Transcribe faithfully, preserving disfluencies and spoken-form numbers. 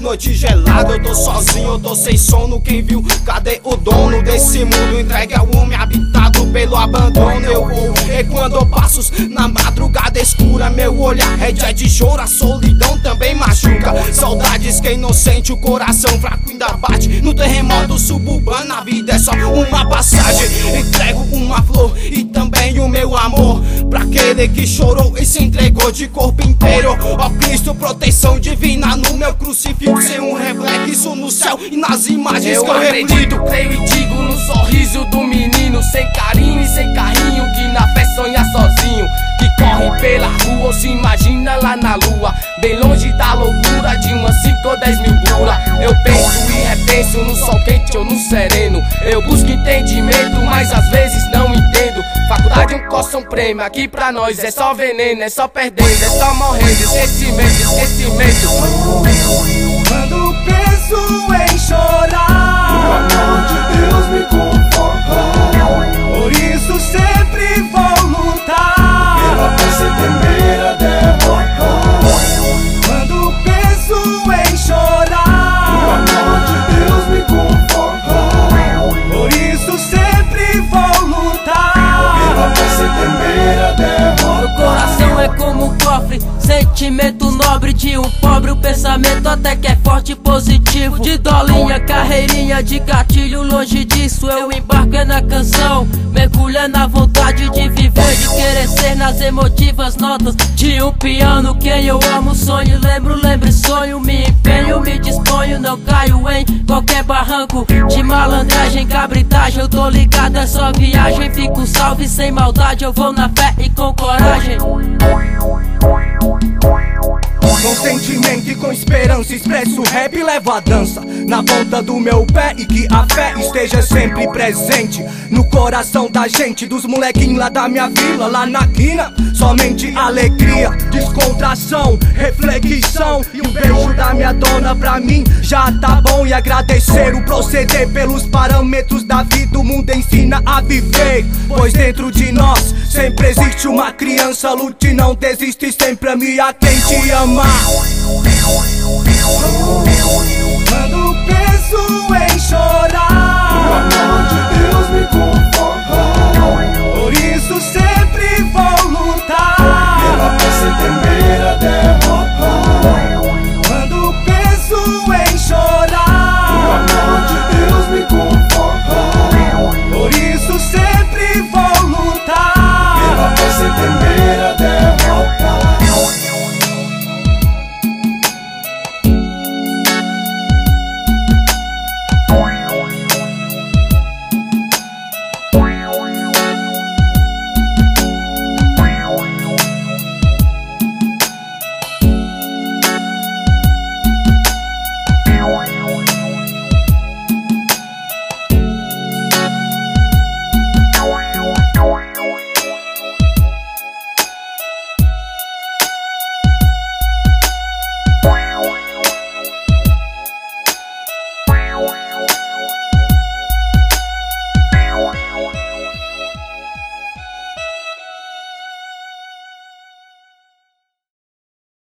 noite gelada, eu tô sozinho, eu tô sem sono. Quem viu, cadê o dono desse mundo? Entregue ao homem habitado pelo abandono. Eu vou, e quando eu passo na madrugada escura, meu olhar é de choro, a solidão também machuca. Saudades que inocente, o coração fraco ainda bate. No terremoto suburbano, a vida é só uma passagem. Entrego uma flor e também o meu amor pra aquele que chorou e se entregou de corpo inteiro. Ó Cristo, proteção divina no meu crucifixo, sem um reflexo no céu e nas imagens eu que eu acredito, creio e digo no sorriso do menino, sem carinho e sem carrinho, que na fé sonha sozinho, que corre pela rua ou se imagina lá na lua, bem longe da loucura de umas cinco ou dez mil bula. Eu penso e repenso no sol quente ou no sereno, eu busco entendimento, mas às vezes não entendo. Faculdade um coça um prêmio, aqui pra nós é só veneno, é só perdendo, é só morrendo. Esquecimento, esquecimento. Quando penso em chorar, o amor de Deus me conforta. por isso sempre vou lutar, Pela paz sem temer a derrota. quando penso em chorar, O amor de Deus me conforta. por isso sempre vou lutar, Pela paz sem temer a derrota. Meu coração é como um cofre, sentimento nobre de um pobre. O pensamento até que é forte e positivo, de dolinha, carreirinha de gatilho. Longe disso eu embarco é na canção, mergulha na vontade de viver, de querer ser nas emotivas notas de um piano. Quem eu amo sonho, lembro, lembro e sonho, me empenho, me disponho, não caio em qualquer barranco de malandragem, cabritagem. Eu tô ligado, é só viagem, fico salve sem maldade, eu vou na fé e com coragem. com sentimento e com esperança, expresso o rap e levo a dança na ponta do meu pé, e que a fé esteja sempre presente no coração da gente, dos molequinhos lá da minha vila, lá na quina. Somente alegria, descontração, reflexão e um beijo da minha dona pra mim já tá bom. E agradecer o proceder pelos parâmetros da vida, o mundo ensina a viver, pois dentro de nós sempre existe uma criança. Lute, não desiste, sempre ame a quem te ama.